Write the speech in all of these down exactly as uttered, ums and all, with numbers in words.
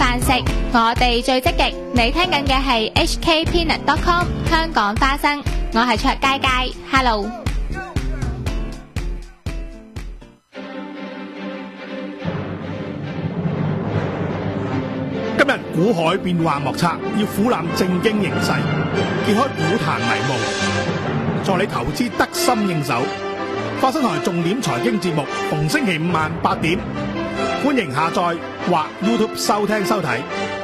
飯食，我哋最積極。你聽緊嘅係 H K Peanut dot com 香港花生，我係卓佳佳 ，Hello。 今日股海變幻莫測，要俯瞰正經形勢，揭開股壇迷霧，助你投資得心應手。花生台重點財經節目，逢星期五晚八點，歡迎下載或 YouTube 收聽收睇。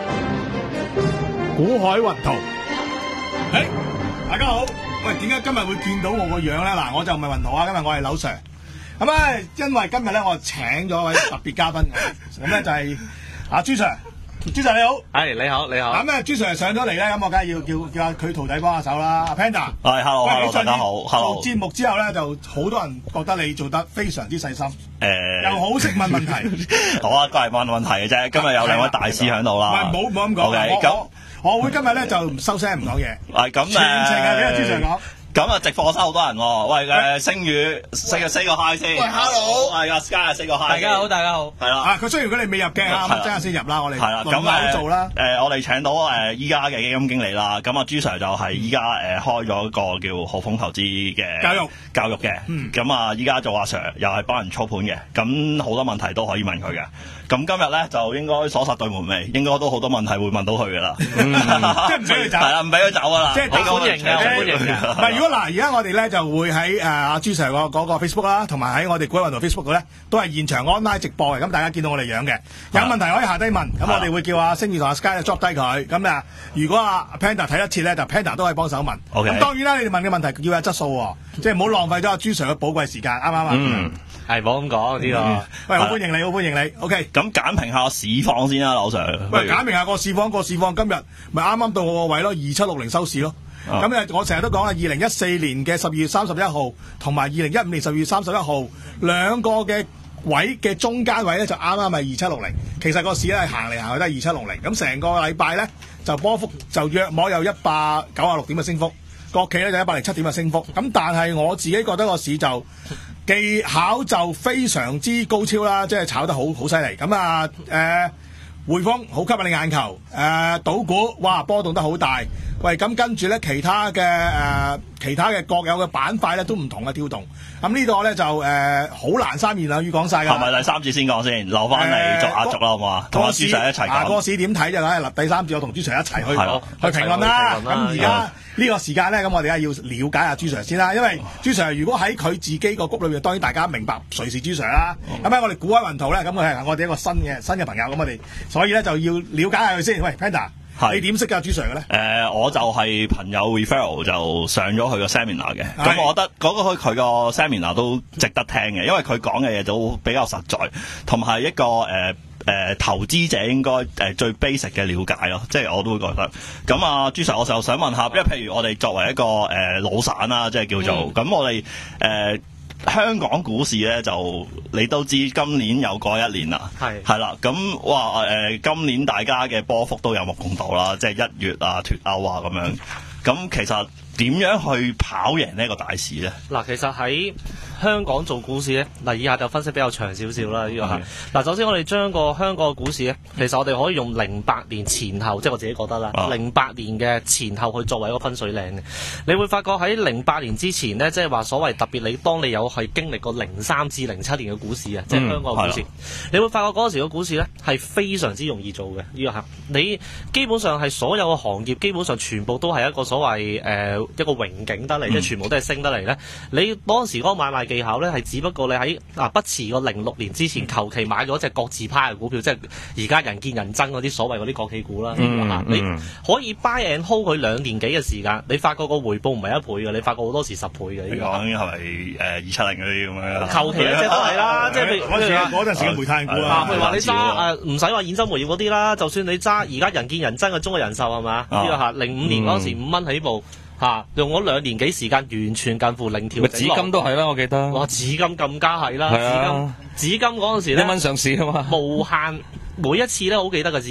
股海雲圖，誒、hey，大家好，喂，點解今日會見到我個樣咧？嗱，我就唔係雲圖啊，今日我係柳 Sir。咁咧，因為今日咧，我請咗位特別嘉賓，咁咧就係阿朱 Sir。朱 Sir 你好， 係你好你好。 咁咧朱 Sir 上咗嚟咧，咁我梗係要叫叫下佢徒弟幫下手啦。阿 Panda， 係 hello hello 大家好 hello。 做節目之後咧，就好多人覺得你做得非常之細心， 誒， 又好識問問題。 好啊，都係問問題嘅啫。今日有兩位大師喺度啦。 唔係，唔好唔好咁講。 OK，咁我會今日咧就唔收聲唔講嘢。 係咁誒， 全程係俾阿朱 Sir 講。 咁啊，直播室好多人喎。喂誒，星宇四個四個 hi 先。 喂 hello， 係啊 Sky 四個 hi。 大家好，大家好。 係啦。 啊，佢雖然佢哋未入鏡啊，咁陣間先入啦，我哋係啦。咁誒做啦。 誒，我哋請到誒依家嘅基金經理啦。咁啊，朱 Sir 就係依家誒開咗個叫浩豐投資嘅教育教育嘅。嗯。咁啊，依家做阿 Sir 又係幫人操盤嘅。咁好多問題都可以問佢嘅。咁今日咧就應該鎖實對門未，應該都好多問題會問到佢噶啦。 即係唔俾佢走。係啦，唔俾佢走噶啦。 即係好歡迎嘅，好歡迎嘅。 唔係，如果嗱，而家我哋咧就會喺誒阿朱 Sir 嗰個 Facebook 啦，同埋喺我哋股海雲圖 Facebook 度咧，都係現場 online 直播嘅。咁大家見到我哋樣嘅，有問題可以下低問。咁我哋會叫阿星宇同阿 Sky drop 低佢。咁啊，如果阿 Panda 睇一次咧，就 Panda 都可以幫手問。 OK。 咁當然啦，你哋問嘅問題要有質素喎，即係唔好浪費咗阿朱 Sir 嘅寶貴時間，啱唔啱啊？ 嗯， 係冇咁講呢個。 喂，好歡迎你，好歡迎你。OK。 咁簡評下市況先啦，柳 Sir。 喂，簡評下個市況，個市況今日咪啱啱到我個位咯，二七六零收市咯。咁咧、啊，我成日都講啦，二零一四年嘅十二月三十一號同埋二零一五年十二月三十一號兩個嘅位嘅中間位咧，就啱啱係二七六零。其實個市咧係行嚟行去都係二七六零。咁成個禮拜咧就波幅就約摸有一百九十六點嘅升幅，國企咧就一百零七點嘅升幅。咁但係我自己覺得個市就技巧就非常之高超啦，即係炒得好好犀利。咁啊誒匯豐好吸引你眼球，誒賭股哇波動得好大。喂，咁跟住咧，其他嘅誒、呃，其他嘅各有嘅板塊咧都唔同嘅跳動。咁呢個咧就誒好、呃、難三言兩語講晒㗎。係咪第三節先講先？留翻嚟逐下逐啦，好唔好啊？同阿朱 Sir 一齊講。 啊，個市點睇就梗係嗱，第三節我同朱 Sir 一齊去去評論啦。咁而家呢個時間咧，咁我哋梗係要了解下朱 Sir 先啦。因為朱 Sir 如果喺佢自己個谷裏面，當然大家明白誰是朱 Sir 啦。咁喺、嗯、我哋股海雲圖咧，咁佢係我哋一個新嘅新嘅朋友，咁我哋所以咧就要了解下佢先。喂 Panda。你點識㗎朱 Sir 嘅咧？誒、 呃，我就係朋友 referral 就上咗佢個 seminar 嘅，咁我覺得嗰個佢個 seminar 都值得聽嘅，因為佢講嘅嘢都比較實在，同埋一個誒誒、呃呃、投資者應該誒、呃、最 basic 嘅了解咯，即係我都會覺得。咁啊，朱 Sir 我就想問下，因為譬如我哋作為一個誒、呃、老散啦，即係叫做咁，嗯、我哋誒。呃香港股市咧就你都知今年又過一年啦，係係啦，咁哇誒、呃、今年大家嘅波幅都有目共睹啦，即係一月啊脫歐啊咁樣，咁其實點樣去跑贏呢個大市咧？ 嗱，其實喺香港做股市咧，嗱以下就分析比較長少少啦，呢、這個係嗱，首先我哋將個香港嘅股市咧，其實我哋可以用零八年前後，即係我自己覺得啦，零八、啊、年嘅前後去作為一個分水嶺嘅。你會發覺喺零八年之前呢，即係話所謂特別你當你有係經歷過零三至零七年嘅股市啊，即係香港嘅股市，嗯、你會發覺嗰陣時嘅股市咧係非常之容易做嘅，呢、這個係你基本上係所有嘅行業基本上全部都係一個所謂誒。呃一個榮景得嚟，即係全部都係升得嚟咧。你當時嗰個買賣技巧咧，係只不過你喺啊不遲個零六年之前，求其買咗隻國字派嘅股票，即係而家人見人憎嗰啲所謂嗰啲國企股啦。嗯嗯、你可以 buy and hold 佢兩年幾嘅時間，你發覺個回報唔係一倍嘅，你發覺好多時十倍嘅。 你講係咪誒二七零嗰啲咁樣？ 求其一隻都係啦，即係譬如嗰陣時嘅煤炭股啦。 譬如話你揸誒唔使話兗州煤業嗰啲啦，就算你揸而家人見人憎嘅中國人壽係嘛？呢個嚇零五年嗰時五蚊起步。嚇、啊！用咗兩年幾時間，完全近乎零調整。 紫金都係啦，我記得。 哇！紫金更加係啦， 啊、 紫金紫金嗰陣時咧， 一蚊上市啊嘛。 無限每一次咧，好記得嘅紫金。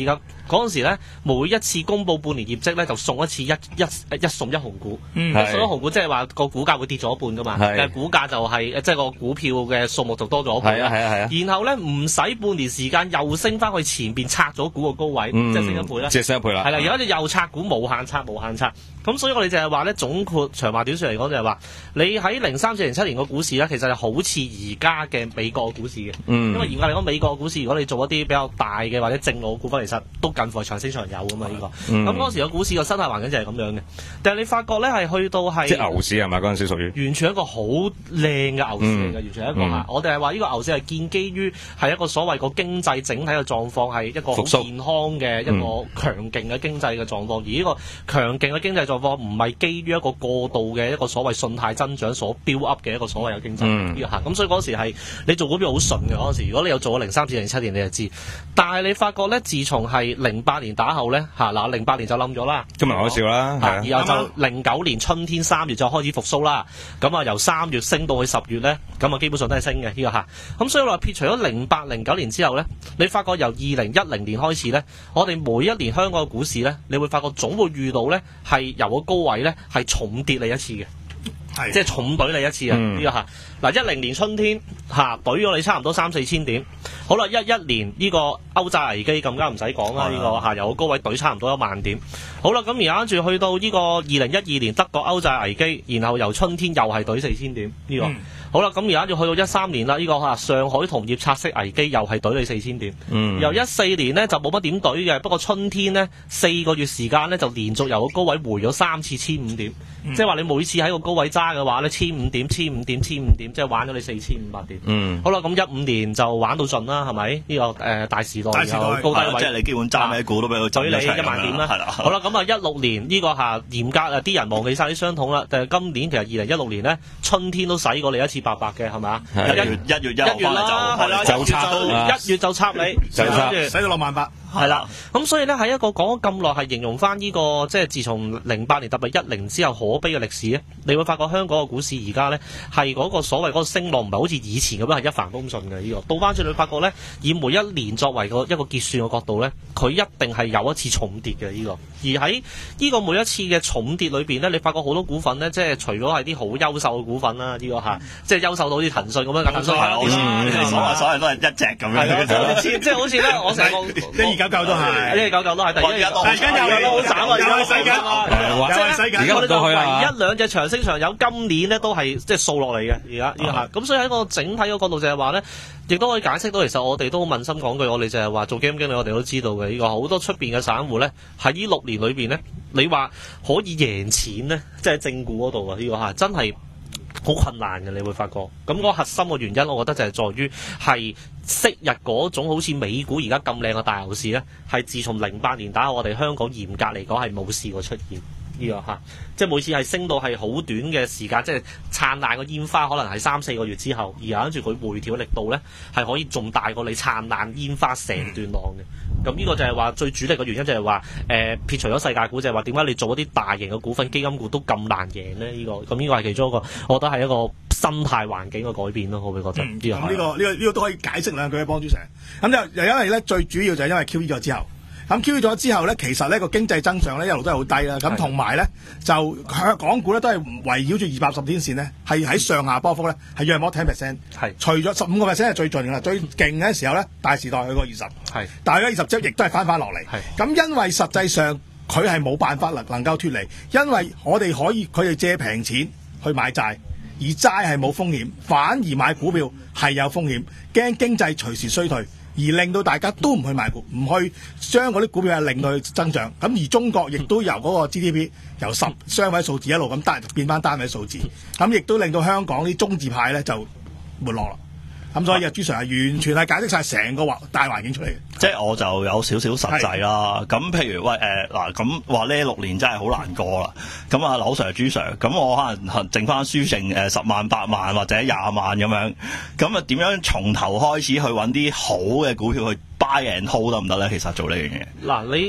嗰陣時咧，每一次公佈半年業績咧，就送一次一一一送一紅股。 嗯， 一送一紅股即係話個股價會跌咗一半噶嘛，但係股價就係即係個股票嘅數目就多咗一半啦。係啊係啊。然後咧唔使半年時間又升翻去前邊拆咗股個高位，即係升一倍啦。 即係升一倍啦。 係啦，而家就又拆股，無限拆無限拆。咁所以我哋就係話咧，總括長話短説嚟講就係話，你喺零三至零七年個股市咧，其實係好似而家嘅美國股市嘅。嗯。因為嚴格嚟講，美國股市如果你做一啲比較大嘅或者正路股份，其實都近乎係長升長有噶嘛呢個。咁嗰時個股市個生態環境就係咁樣嘅。但係你發覺咧係去到係即係牛市係咪嗰陣時屬於？ 完全一個好靚嘅牛市嚟嘅，完全係一個嚇。 嗯、 我哋係話呢個牛市係建基於係一個所謂個經濟整體嘅狀況係一個好健康嘅一個強勁嘅經濟嘅狀況，而呢個強勁嘅經濟狀況唔係基於一個過度嘅一個所謂信貸增長所 build up 嘅一個所謂嘅經濟呢個嚇。咁、嗯、所以嗰時係你做股票好順嘅嗰陣時，如果你有做過零三至零七年你就知。但係你發覺咧，自從係零八年打後咧嚇嗱，零八年就冧咗啦， 今日開笑啦，係啊， 然後就零九年春天三月就開始復甦啦。咁啊由三月升到去十月咧，咁啊基本上都係升嘅呢個嚇。咁所以話撇除咗零八零九年之後咧，你發覺由二零一零年開始咧，我哋每一年香港嘅股市咧，你會發覺總會遇到咧係由個高位咧係重跌你一次嘅。係，即係重懟你一次啊！呢、嗯、個嚇嗱，一零年春天嚇懟咗你差唔多三四千點。好啦，一一年呢個歐債危機更加唔使講啦，呢、這個嚇由高位懟差唔多一萬點。好啦，咁而家跟住去到呢個二零一二年德國歐債危機，然後由春天又係懟四千點呢、這個。嗯、好啦，咁而家要去到一三年啦，呢、這個嚇上海同業拆息危機又係懟你四千點。嗯、由一四年呢就冇乜點懟嘅，不過春天呢四個月時間呢就連續由個高位回咗三次千五點，嗯、即係話你每次喺個高位揸嘅話咧，千五點、千五點、千五點，即係玩咗你四千五百點。嗯，好啦，咁一五年就玩到盡啦，係咪？呢、這個誒、呃、大時代有高低位， 即係你基本揸咩股都俾佢懟你一萬點啦。係啦，好啦，咁啊一六年呢、這個下嚴格啊，啲人忘記晒啲傷痛啦。但係今年其實二零一六年咧，春天都使過你一次八百嘅，係咪啊？一月一月一月啦，係啦，就插一月就插你， 就插使到六萬八。 係啦，咁所以咧喺一個講咗咁耐，係形容翻呢、這個即係自從零八年特別一零之後可悲嘅歷史咧，你會發覺香港嘅股市而家咧係嗰個所謂嗰個升浪唔係好似以前咁樣係一帆風順嘅呢個，倒翻轉你會發覺咧，以每一年作為個一個結算嘅角度咧，佢一定係有一次重跌嘅呢、這個，而喺呢個每一次嘅重跌裏邊咧，你發覺好多股份咧，即係除咗係啲好優秀嘅股份啦，呢、這個嚇，即係優秀到啲騰訊咁樣，騰訊係好似所謂所謂都係一隻咁樣， 即係好似咧，我成個。九九都係，一九九都係，但係而家而家又都好慘啊！又係世界啊！又係世界，而家我哋就唯一兩隻長升長有，今年咧都係即係掃落嚟嘅。而家呢個係咁，所以喺個整體嘅角度就係話咧，亦都可以解釋到，其實我哋都問心講句，我哋就係話做基金經理，我哋都知道嘅。呢個好多出邊嘅散戶咧，喺呢六年裏邊咧，你話可以贏錢咧，即係正股嗰度啊！呢個係真係好困難嘅，你會發覺。咁嗰個核心嘅原因，我覺得就係在於係。昔日嗰種好似美股而家咁靚嘅大牛市咧，係自從零八年打後，我哋香港嚴格嚟講係冇試過出現呢、這個嚇，即係每次係升到係好短嘅時間，即係燦爛嘅煙花，可能係三四個月之後，而跟住佢回調嘅力度咧，係可以仲大過你燦爛煙花成段浪嘅。咁呢個就係話最主力嘅原因就係話，誒、呃、撇除咗世界股，就係話點解你做一啲大型嘅股份基金股都咁難贏咧？呢、這個咁呢個係其中一個，我覺得係一個生態環境嘅改變咯，我會覺得。咁呢、嗯這個呢、這個呢、這個呢、這個都可以解釋兩句嘅幫主成。咁就又因為咧，最主要就係因為 Q E 咗之後。咁 Q E 咗之後咧，其實呢個經濟增長咧一路都係好低啦。咁同埋咧就港股咧都係圍繞住二百十天線咧，係喺上下波幅咧係約莫 ten percent。係除咗十五個 percent 係最盡㗎啦，最勁嘅時候咧大時代去過二十。係，但係咧二十之後亦都係翻翻落嚟。係。咁因為實際上佢係冇辦法能能夠脫離，因為我哋可以佢哋借平錢去買債，而債係冇風險，反而買股票係有風險，驚經濟隨時衰退。而令到大家都唔去買股，唔去將嗰啲股票係令到佢增長。咁而中國亦都由嗰個 G D P 由十雙位數字一路咁單變翻單位數字，咁亦都令到香港啲中字派咧就沒落啦。咁所以啊，朱 Sir 係完全係解釋晒成個環大環境出嚟嘅。 即係我就有少少實際啦。咁譬如喂誒嗱，咁話呢六年真係好難過啦。咁啊，柳 Sir 朱 Sir，咁我可能剩翻輸剩誒十萬八萬或者廿萬咁樣。咁啊，點樣從頭開始去揾啲好嘅股票去 buy and hold 得唔得咧？其實做呢樣嘢。 嗱，你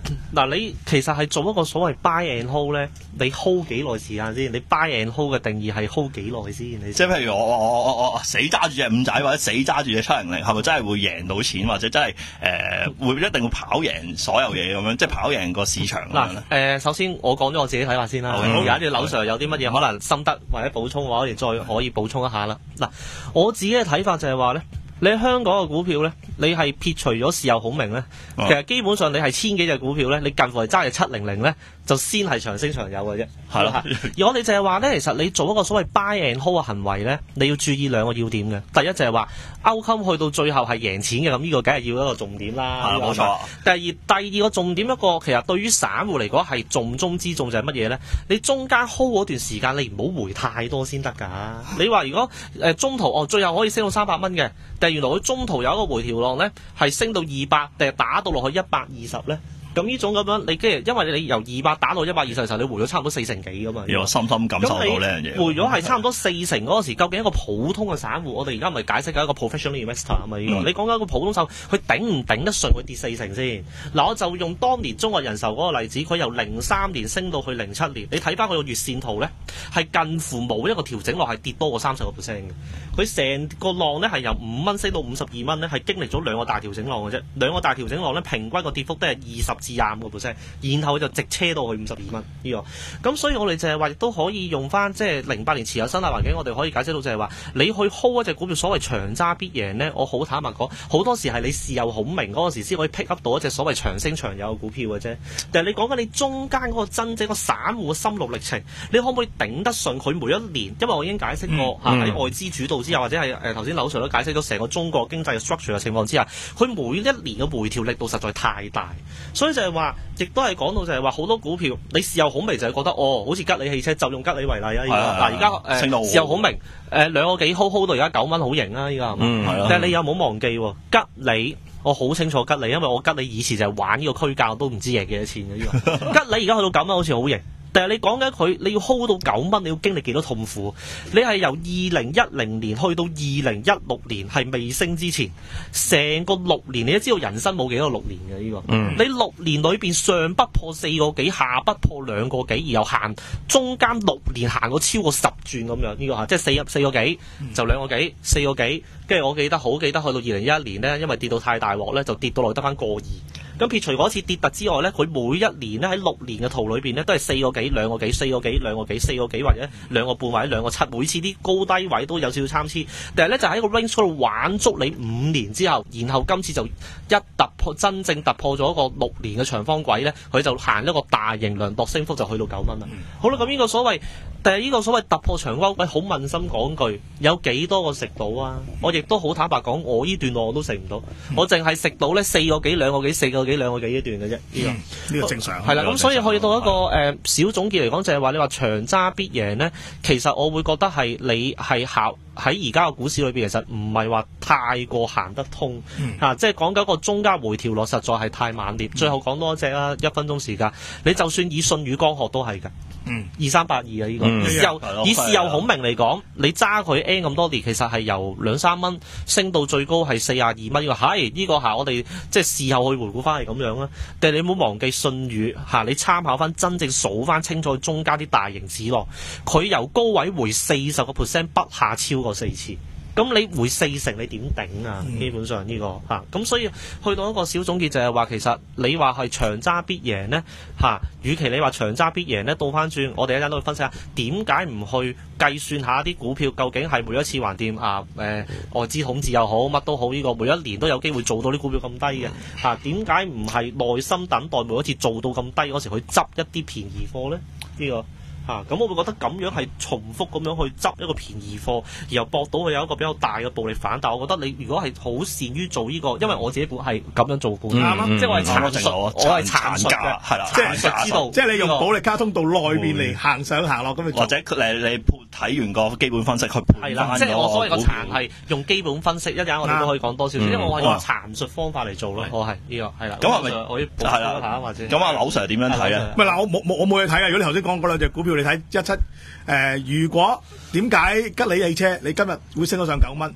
嗱，你其實係做一個所謂 buy and hold 咧，你 hold 幾耐時間先？你 buy and hold 嘅定義係 hold 幾耐先？你即係譬如我我我我我死揸住隻五仔或者死揸住隻七零零，係咪真係會贏到錢，或者真係誒、呃、會一定會跑贏所有嘢咁樣，即係跑贏個市場咁樣咧？ 誒、呃，首先我講咗我自己睇法先啦。而家啲樓上有啲乜嘢可能心得或者補充嘅話，我哋再可以補充一下啦。嗱，我自己嘅睇法就係話咧。你香港嘅股票咧，你係撇除咗事後孔明咧，其實基本上你係千幾隻股票咧，你近乎係揸住七零零咧，就先係長升長有嘅啫。係啦，而我哋就係話咧，其實你做一個所謂 buy and hold 嘅行為咧，你要注意兩個要點嘅。第一就係話 outcome 去到最後係贏錢嘅，咁呢個梗係要一個重點啦。係冇錯。第二第二個重點一個，其實對於散戶嚟講係重中之重就係乜嘢咧？你中間 hold 嗰段時間，你唔好回太多先得㗎。你話如果誒、呃、中途哦，最後可以升到三百蚊嘅。但係原來佢中途有一個回調浪咧，係升到二百，定係打到落去一百二十咧？咁呢種咁樣，你跟住因為你由二百打到一百二十嘅時候，你回咗差唔多四成幾噶嘛？ 有深深感受到呢樣嘢。 回咗係差唔多四成嗰陣時，究竟一個普通嘅散戶，我哋而家咪解釋緊一個 professional investor 啊嘛？呢個你講緊一個普通散戶，佢頂唔頂得順佢跌四成先？嗱，我就用當年中國人壽嗰個例子，佢由零三年升到去零七年，你睇翻佢個月線圖咧，係近乎冇一個調整落係跌多過三十個 percent 嘅。佢成個浪咧係由五蚊升到五十二蚊咧，係經歷咗兩個大調整浪嘅啫。兩個大調整浪咧，平均個跌幅都係二十至廿五個 percent，然後就直車到去五十二蚊呢個。咁所以我哋就係話，亦都可以用翻即係零八年持有生態環境，我哋可以解釋到就係話，你去 hold 一隻股票，所謂長揸必贏咧，我好坦白講，好多時係你事後孔明嗰陣時先可以 pick up 到一隻所謂長升長有嘅股票嘅啫。但係你講緊你中間嗰個真正個散戶嘅心路歷程，你可唔可以頂得順佢每一年？因為我已經解釋過嚇喺、嗯、外資主導之下，或者係誒頭先柳 Sir 都解釋咗成個中國經濟嘅 structure 嘅情況之下，佢每一年嘅回調力度實在太大，所以就係話，亦都係講到就係話好多股票你事後孔明就係覺得哦，好似吉利汽車就用吉利為例啊，嗱而家誒事後孔明誒、呃、兩個幾 hold hold 到而家九蚊好型啊，依家，嗯係咯，但係你有冇忘記吉利？我好清楚吉利，因為我吉利以前就係玩呢個區間都唔知贏幾多錢嘅呢個吉利而家去到九蚊好似好型。但係你講緊佢，你要 hold 到九蚊，你要經歷幾多痛苦？你係由二零一零年去到二零一六年係未升之前，成個六年你都知道人生冇幾多六年嘅呢、這個。嗯、你六年裏邊上不破四個幾，下不破兩個幾，而又行中間六年行過超過十轉咁樣呢、這個嚇，即係四四個幾就兩個幾，四個幾，跟住我記得好記得去到二零一一年呢，因為跌到太大鑊呢，就跌到落得翻個二。咁撇除嗰次跌突之外咧，佢每一年咧喺六年嘅圖裏邊咧都係四個幾、兩個幾、四個幾、兩個幾、四個幾或者兩個半或者兩個七，每次啲高低位都有少少參差。但係咧就喺個 range 度玩足你五年之後，然後今次就一突破真正突破咗一個六年嘅長方軌咧，佢就行一個大型量度升幅就去到九蚊啦。嗯、好啦，咁呢個所謂，但係呢個所謂突破長方軌，好問心講句，有幾多個食到啊？我亦都好坦白講，我呢段路我都食唔到，嗯、我淨係食到咧四個幾、兩個幾、四個幾兩個幾一段嘅啫，呢、這個呢、嗯、個正常。係啦，咁所以去到一個誒、呃、小總結嚟講，就係話你話長揸必贏咧，其實我會覺得係你係考喺而家嘅股市裏邊，其實唔係話太過行得通嚇、嗯啊，即係講緊一個中間回調落，實在係太猛烈。嗯、最後講多一隻啦，一分鐘時間，你就算以信宇光學都係㗎。嗯，二三八二啊，呢、這個、嗯、以後以事後孔明嚟講，你揸佢 N 咁多年，其實係由兩三蚊升到最高係四廿二蚊。呢個係呢個係我哋即係事後去回顧翻係咁樣啦。但係你唔好忘記信宇嚇、啊，你參考翻真正數翻清楚中間啲大型指落，佢由高位回四十個 percent 不下超過四次。咁你回四成，你點頂啊？嗯、基本上呢、這個嚇，咁、啊、所以去到一個小總結就係話，其實你話係長揸必贏呢。嚇、啊，與其你話長揸必贏呢，倒翻轉，我哋一陣都去分析下點解唔去計算下啲股票究竟係每一次橫掂啊？誒、呃，外資統治又好，乜都好，呢、這個每一年都有機會做到啲股票咁低嘅嚇，點解唔係耐心等待每一次做到咁低嗰時去執一啲便宜貨呢？呢、這個嚇，咁、啊、我會覺得咁樣係重複咁樣去執一個便宜貨，然後博到佢有一個比較大嘅暴力反彈。但我覺得你如果係好善於做呢、這個，因為我自己股係咁樣做股，啱啊、嗯，即係我係殘述，我係殘述嘅，係啦，即係知道，即係你用保力加通道內邊嚟行上行落咁樣，或者你你睇完個基本分析去係啦，即係我所謂個殘係用基本分析，一陣我哋都可以講多少少，嗯、因為我係用殘述方法嚟做咯，我係呢個係啦。咁係咪我要補充一下或者？咁阿柳 Sir 點樣睇啊？唔係嗱，我冇冇我冇嘢睇啊！如果你頭先講嗰兩隻股票。你睇一七誒，如果點解吉利汽車你今日會升到上九蚊？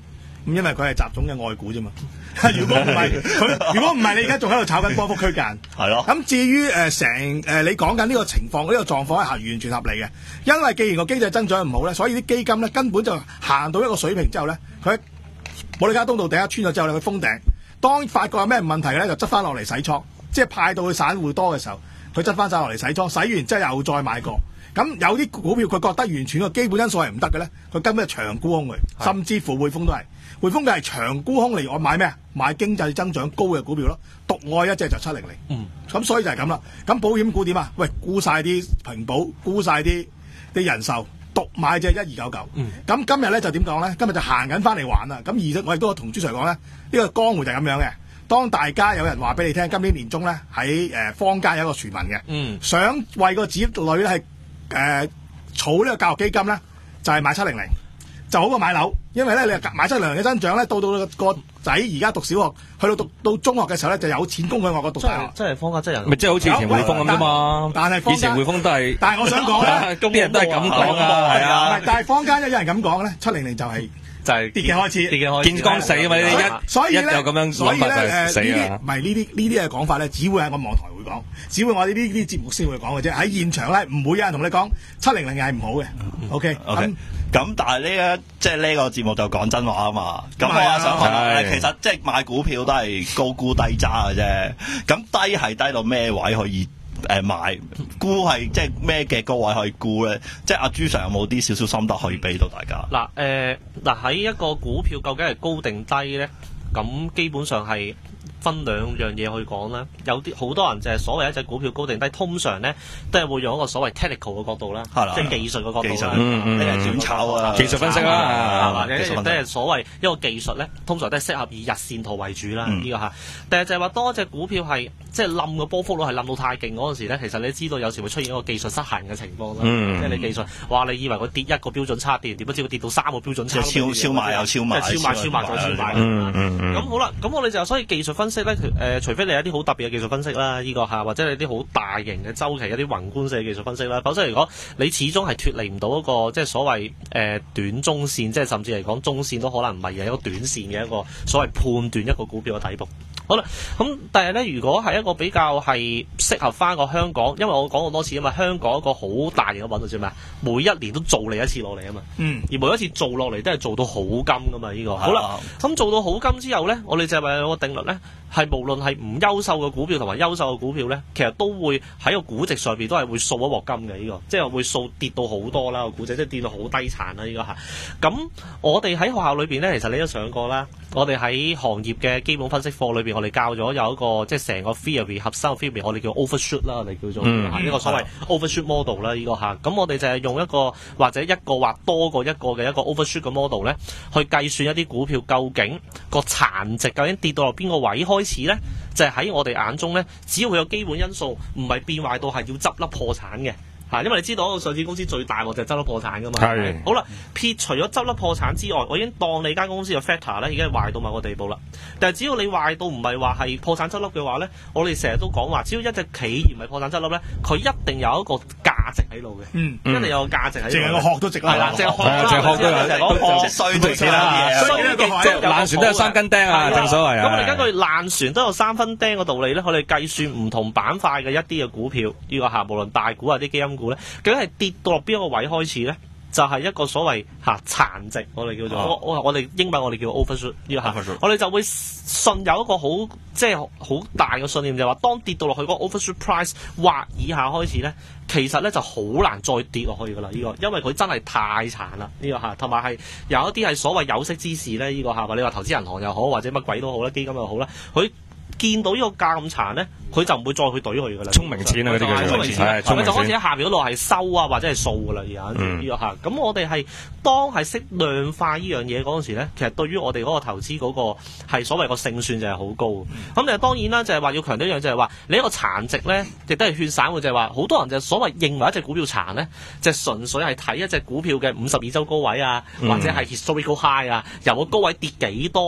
咁因為佢係習總嘅愛股啫嘛。如果唔係佢，如果唔係你而家仲喺度炒緊波幅區間， 係咯。 咁至於誒成誒你講緊呢個情況，呢、呢個狀況係完全合理嘅，因為既然個經濟增長唔好咧，所以啲基金咧根本就行到一個水平之後咧，佢喺保利加通道第一穿咗之後咧，佢封頂。當發覺有咩問題咧，就執翻落嚟洗倉，即係派到去散戶多嘅時候，佢執翻晒落嚟洗倉，洗完之後又再買過。咁有啲股票佢覺得完全個基本因素係唔得嘅咧，佢根本係長沽空佢，甚至乎匯豐都係。匯豐嘅係長沽空嚟，我買咩啊？買經濟增長高嘅股票咯，獨愛一隻就七零零。嗯，咁所以就係咁啦。咁保險股點啊？喂，沽晒啲平保，沽晒啲啲人壽，獨買隻一二九九。嗯，咁今日咧就點講咧？今日就行緊翻嚟玩啦。咁而且我亦都同朱 Sir 講咧，呢、呢個江湖就係咁樣嘅。當大家有人話俾你聽，今年年中咧喺誒坊間有一個傳聞嘅，嗯，想為個子女咧係誒儲呢個教育基金咧，就係、是、買七零零。就好過買樓，因為咧你買七零零嘅增長咧，到到個仔而家讀小學，去到讀到中學嘅時候咧，就有錢供佢外國讀大學。 真係坊間真人， 咪即係好似以前匯豐咁啫嘛。 但係以前匯豐都係， 但係我想講咧， 啲人都係咁講啊，係啊。 但係坊間有人咁講咧，七零零就係就係跌嘅開始， 跌嘅開始，見光死啊嘛！呢一所以咧，有咁樣諗法就死啊！ 唔係呢啲呢啲嘅講法咧，只會係我網台會講，只會我哋呢啲節目先會講嘅啫。喺現場咧，唔會有人同你講七零零係唔好嘅。OK，咁。 咁但係呢一即係呢個節目就講真話啊嘛，咁我啊想問，其實即係買股票都係高估低揸嘅啫。咁低係低到咩位可以誒買？沽係即係咩嘅高位可以沽咧？即係阿朱 Sir 有冇啲少少心得可以俾到大家？ 嗱誒嗱喺一個股票究竟係高定低咧？咁基本上係分兩樣嘢去講啦，有啲好多人就係所謂一隻股票高定低，通常咧都係會用一個所謂 technical 嘅角度啦，即係技術嘅角度啦， 你係短炒啊， 技術分析啦， 或者即係所謂一個技術咧，通常都係適合以日線圖為主啦，呢、嗯這個嚇。但係就係話當一隻股票係即係冧個波幅率係冧到太勁嗰陣時咧，其實你知道有時會出現一個技術失衡嘅情況啦，嗯、即係你技術，哇！你以為佢跌一個標準差跌，點不知佢跌到三個標準差， 超超賣又超賣， 即係超賣超賣再超賣。咁好啦，咁我哋就所以技術分析咧，誒、呃，除非你有啲好特別嘅技術分析啦，呢、這個嚇，或者你啲好大型嘅周期、一啲宏觀性嘅技術分析啦，否則嚟講，你始終係脫離唔到一個即係所謂誒、呃、短中線，即係甚至嚟講中線都可能唔係嘅一個短線嘅一個所謂判斷一個股票嘅底部。好啦，咁但係咧，如果係一個比較係適合翻個香港，因為我講過多次啊嘛，香港一個好大型嘅揾到知咩？每一年都做你一次落嚟啊嘛，嗯，而每一次做落嚟都係做到好金噶嘛，呢、這個好啦，咁做到好金之後咧，我哋就係話有個定律咧，係無論係唔優秀嘅股票同埋優秀嘅股票咧，其實都會喺個估值上邊都係會掃一鑊金嘅呢、這個，即係會掃跌到好多啦個估值，即係跌到好低殘啦呢個嚇。咁我哋喺學校裏邊咧，其實你都上過啦，我哋喺行業嘅基本分析課裏邊。我哋教咗有一個即係成個 theory 核心嘅 theory， 我哋叫 overshoot 啦，我哋叫做呢、嗯、個所謂 overshoot model 啦，呢、這個嚇。咁我哋就係用一個或者一個或多過一個嘅一個 overshoot 嘅 model 咧，去計算一啲股票究竟個殘值究竟跌到落邊個位開始咧，就係、是、喺我哋眼中咧，只要佢有基本因素唔係變壞到係要執笠破產嘅。嚇，因為你知道上市公司最大鑊就係執笠破產噶嘛。係。好啦，撇除咗執笠破產之外，我已經當你間公司嘅 factor 咧已經係壞到某個地步啦。但係只要你壞到唔係話係破產執笠嘅話咧，我哋成日都講話，只要一隻企業唔係破產執笠咧，佢一定有一個價值喺度嘅。嗯。一定有個價值喺度。淨係個殼都值啦。係啦，淨係殼啦。淨係殼都有。講殼衰對其他嘢。所以呢個即係爛船都有三根釘啊，正所謂啊。咁我哋根據爛船都有三分釘嘅道理咧，我哋計算唔同板塊嘅一啲嘅股票，呢個嚇無論大股啊啲基金股咧，究竟係跌到落邊一個位開始咧？就係、是、一個所謂嚇殘值，我哋叫做、哦、我我哋英文我哋叫 overshoot 呢個嚇，我哋就會信有一個好即係好大嘅信念，就係、是、話當跌到落去嗰個 overshoot price 或以下開始咧，其實咧就好難再跌落去噶啦呢個，因為佢真係太殘啦呢個嚇，同埋係有一啲係所謂有識之士咧呢個嚇，或你話投資銀行又好，或者乜鬼都好啦，基金又好啦，佢見到呢個價咁殘咧，佢就唔會再去懟佢噶啦。聰明錢啊，嗰啲叫聰明錢，佢就開始喺下邊嗰度係收啊，或者係掃噶啦而家呢個嚇。咁我哋係當係識量化呢樣嘢嗰陣時咧，其實對於我哋嗰個投資嗰個係所謂個勝算就係好高。咁但係當然啦，就係話要強調一樣就係話，你一個殘值咧，亦都係勸散戶就係話，好多人就所謂認為一隻股票殘咧，就純粹係睇一隻股票嘅五十二週高位啊，或者係 historical high 啊，由個高位跌幾多咧？佢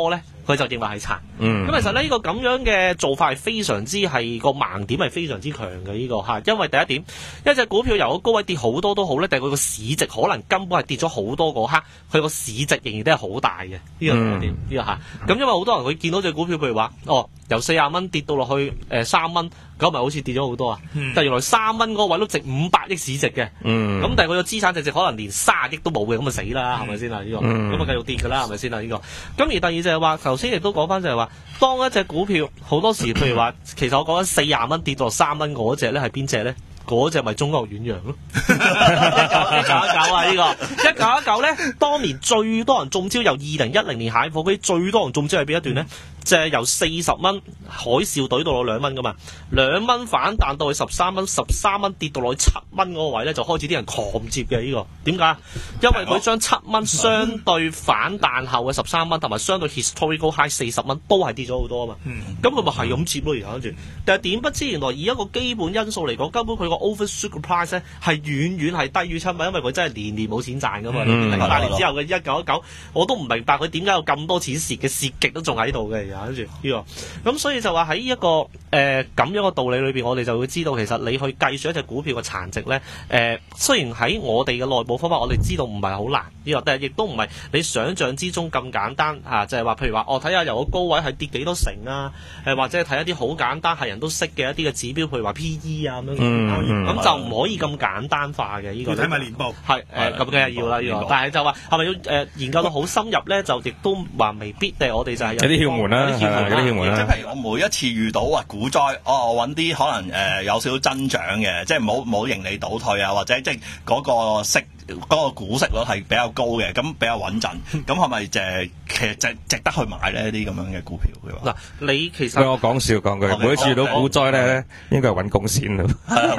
佢就認為係殘。咁、 嗯、 其實呢、呢個咁樣嘅做法係非常之係個盲點係非常之強嘅呢、呢個嚇，因為第一點，一隻股票由個高位跌好多都好咧，但係佢個市值可能根本係跌咗好多嗰刻，佢個市值仍然都係好大嘅呢、呢個係點呢個嚇。咁、嗯、因為好多人佢見到隻股票，譬如話哦由四十蚊跌到落去誒三蚊，咁咪好似跌咗好多啊！嗯、但係原來三蚊嗰個位都值五百億市值嘅，咁、嗯、但係佢個資產值值可能連卅億都冇嘅，咁咪死啦，係咪先啊？呢、呢個咁啊繼續跌㗎啦，係咪先啊？呢、呢個咁而第二就係話，頭先亦都講翻就係話，當一隻股票好多時，譬如話，其實我講緊四十蚊跌到落三蚊嗰隻咧，係邊隻咧？嗰隻咪中國遠洋咯，一九一九啊呢個，一九一九咧，當年最多人中招，由二零一零年蟹貨嗰啲最多人中招係邊一段咧？就係由四十蚊海嘯隊到落兩蚊噶嘛，兩蚊反彈到去十三蚊，十三蚊跌到落去七蚊嗰個位咧，就開始啲人狂接嘅呢個。點解？因為佢將七蚊相對反彈後嘅十三蚊，同埋相對 historical high 四十蚊都係跌咗好多啊嘛。咁佢咪係咁接咯，而家跟住。但係點不知原來以一個基本因素嚟講，根本佢個 overshoot 嘅 price 咧係遠遠係低於七蚊，因為佢真係年年冇錢賺噶嘛。零八年之後嘅一九一九，我都唔明白佢點解有咁多錢蝕嘅，蝕極都仲喺度嘅。跟住呢個，咁所以就話喺一個誒咁、呃、樣嘅道理裏邊，我哋就會知道其實你去計算一隻股票嘅殘值咧，誒、呃、雖然喺我哋嘅內部方法，我哋知道唔係好難呢、這個，但係亦都唔係你想象之中咁簡單嚇，就係、是、話譬如話，我睇下由個高位係跌幾多成啊，誒、呃、或者睇一啲好簡單係人都識嘅一啲嘅指標，譬如話 P E 啊咁樣，咁、嗯嗯、就唔可以咁簡單化嘅呢、這個。睇埋年報係誒咁梗係要啦呢、這個，但係就話係咪要誒、呃、研究到好深入咧？就亦都話未必，但係我哋就係有啲竅門啦。 即係譬如我每一次遇到話股災，哦，我揾啲可能誒、呃、有少少增長嘅，即係冇冇盈利倒退啊，或者即係嗰個息嗰、嗰個股息率係比較高嘅，咁比較穩陣，咁係咪就係其實值值得去買呢啲咁樣嘅股票？ 嗱，你其實我講笑講句，每一次遇到股災咧，應該係揾工先咯。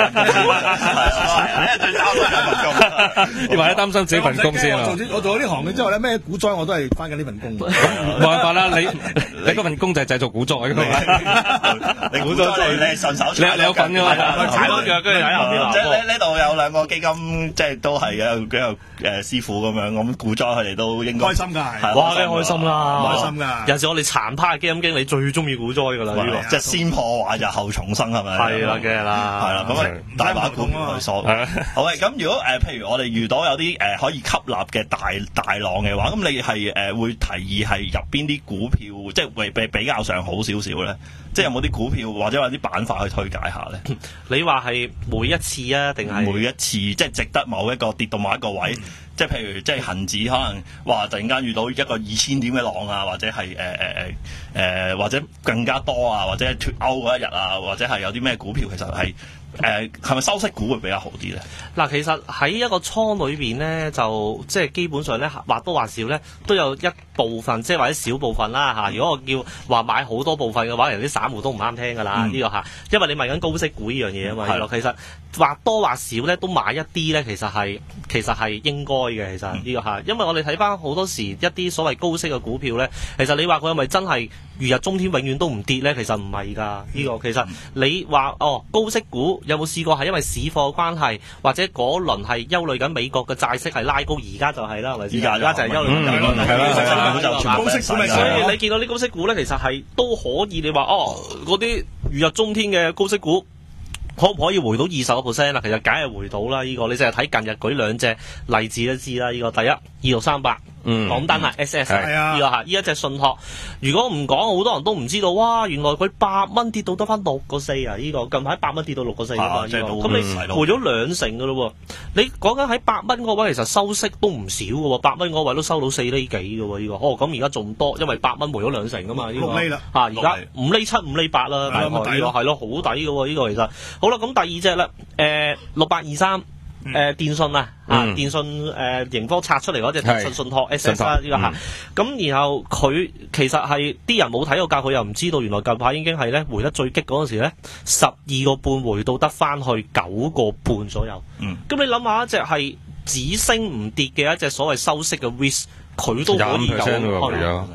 你或者擔心自己份工先啊？ 我做咗呢行嘅之後咧，咩股災我都係翻緊呢份工。 冇辦法啦，你你嗰份工就係製造股災㗎嘛。 你股災你順手， 你你有份㗎嘛？ 踩多腳跟住喺後邊。 即係呢度有兩個基金，即係都係嘅，幾個誒師傅咁樣，咁股災佢哋都應該開心㗎，係哇！你開心啦， 開心㗎。 有時我哋殘派嘅基金經理最中意股災㗎啦，呢個即係先破壞就後重生係咪？ 係啦，梗係啦， 係啦，咁啊大把股票去鎖。好嘅，咁如果誒譬如我哋遇到有啲誒可以吸納嘅大大浪嘅話，咁你係誒會提議係入邊啲股票，即係會比比較上好少少咧？即係有冇啲股票或者有啲板塊去推介下咧？ 你話係每一次啊，定係每一次即係值得某一個跌到某一個位？嗯、即係譬如即係恒指可能話突然間遇到一個二千點嘅浪啊，或者係誒誒誒誒或者更加多啊，或者係脫歐嗰一日啊，或者係有啲咩股票其實係。誒係咪收息股會比較好啲咧？ 嗱，其實喺一個倉裏邊咧，就即係基本上咧，或多或少咧都有一部分，即係或者少部分啦嚇。如果我叫話買好多部分嘅話，人啲散戶都唔啱聽㗎啦呢個嚇，因為你問緊高息股呢樣嘢啊嘛。係，其實或多或少咧都買一啲咧，其實係其實係應該嘅。其實呢個嚇，因為我哋睇翻好多時一啲所謂高息嘅股票咧，其實你話佢係咪真係如日中天，永遠都唔跌咧？其實唔係㗎。呢個其實你話哦高息股。有冇試過係因為市況關係，或者嗰輪係憂慮緊美國嘅債息係拉高，而家就係啦，係咪先？而家就係憂慮緊美國債息高息股，所以你見到啲高息股咧，其實係都可以。你話哦，嗰啲如日中天嘅高息股，可唔可以回到二十個 percent 啊？其實梗係回到啦。呢、這個你淨係睇近日舉兩隻例子都知啦。呢、這個第一二六三八。嗯，港燈啊 ，S S 呢個嚇，呢一隻信託，如果唔講，好多人都唔知道，哇！原來佢八蚊跌到得翻六個四啊！呢、這個近排八蚊跌到六個四啊嘛，呢、這個咁你回咗兩成噶咯喎！你講緊喺八蚊嗰位，其實收息都唔少噶喎，八蚊嗰位都收到四厘幾噶喎，呢、這個哦咁而家仲多，因為八蚊回咗兩成噶嘛，呢、這個六厘啦嚇，而家五厘七、五厘八啦，大概呢個係咯，好抵噶喎，呢、這個其實好啦，咁第二隻啦，誒六八二三。誒、嗯呃、電信啊，啊、嗯、電信誒、呃、盈科拆出嚟嗰隻電信信託 S S 啦呢個嚇，咁、嗯、然後佢其實係啲人冇睇過價，佢又唔知道原來近排已經係咧回得最激嗰陣時咧，十二個半回到得翻去九個半左右。嗯，咁你諗下一隻係只升唔跌嘅一隻所謂收息嘅 risk，佢都可以有。係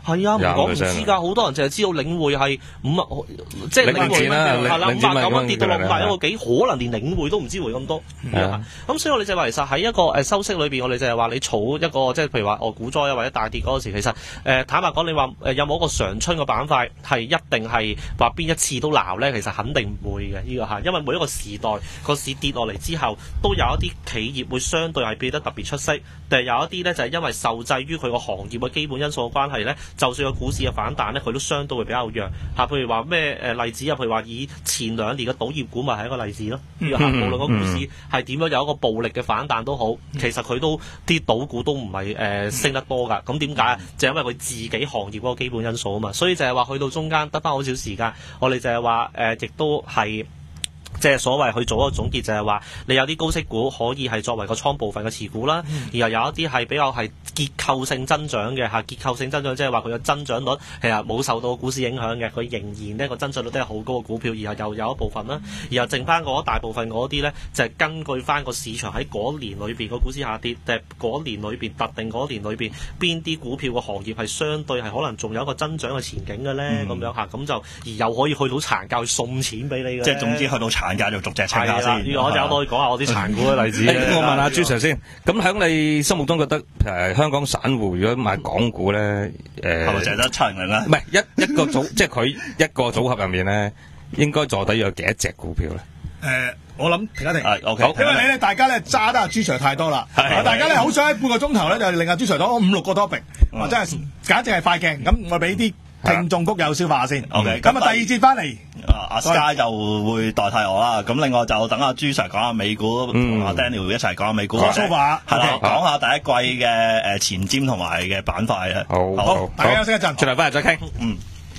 係啊，唔講唔知㗎，好多人淨係知道領匯係五啊，即係領匯係啦，五百九蚊跌到落五百一個幾，可能連領匯都唔知會咁多。咁所以我哋就話其實喺一個誒收息裏邊，我哋就係話你儲一個即係譬如話哦股災啊或者大跌嗰陣時，其實誒坦白講，你話誒有冇一個長春嘅板塊係一定係話邊一次都鬧咧？其實肯定唔會嘅呢個嚇，因為每一個時代個市跌落嚟之後，都有一啲企業會相對係變得特別出色，但係有一啲咧就係因為受制於佢個行業嘅基本因素嘅關係咧，就算個股市嘅反彈咧，佢都相對會比較弱嚇。譬如話咩誒例子啊，譬如話以前兩年嘅賭業股咪係一個例子咯。呢個嚇，無論個股市係點樣有一個暴力嘅反彈都好，其實佢都啲賭股都唔係誒升得多㗎。咁點解啊？就係因為佢自己行業嗰個基本因素啊嘛。所以就係話去到中間得翻好少時間，我哋就係話誒，亦都係。即係所謂去做一個總結，就係話你有啲高息股可以係作為個倉部分嘅持股啦，嗯、然後有一啲係比較係結構性增長嘅嚇，結構性增長即係話佢嘅增長率其實冇受到股市影響嘅，佢仍然呢個增長率都係好高嘅股票，然後又有一部分啦，然後剩翻嗰大部分嗰啲呢，就係、是、根據翻個市場喺嗰年裏邊個股市下跌，定係嗰年裏邊特定嗰年裏邊邊啲股票嘅行業係相對係可能仲有一個增長嘅前景嘅呢。咁、嗯、樣嚇，咁就而又可以去到殘價去送錢俾你嘅，即係總之去到殘價就逐隻清下先。呢個我就可以講下我啲殘股嘅例子。 我問下朱 Sir 先，咁喺你心目中覺得誒香港散戶如果買港股咧，誒係咪淨係得七零零咧？ 唔係一一個組，即係佢一個組合入面咧，應該坐底有幾多隻股票咧？ 誒，我諗停一停。 係 OK。 因為咧，大家咧揸得阿朱 Sir 太多啦，大家咧好想喺半個鐘頭咧就令阿朱 Sir 講五六個 topic，或者係簡直係快鏡。咁我俾啲聽眾谷友消化先。 OK。 咁啊，第二節翻嚟。 阿 Sky 就會代替我啦，咁另外就等阿朱 Sir 講下美股，同阿 Daniel 一齊講下美股。 講粗話， 係啦，講下第一季嘅誒前瞻同埋嘅板塊啊。 好，好， 大家休息一陣， 轉頭翻嚟再傾。 嗯。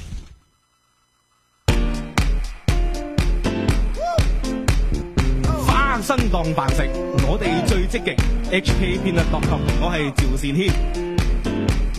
翻身當飯食，我哋最積極。H K Peanut dot com， 我係趙善軒。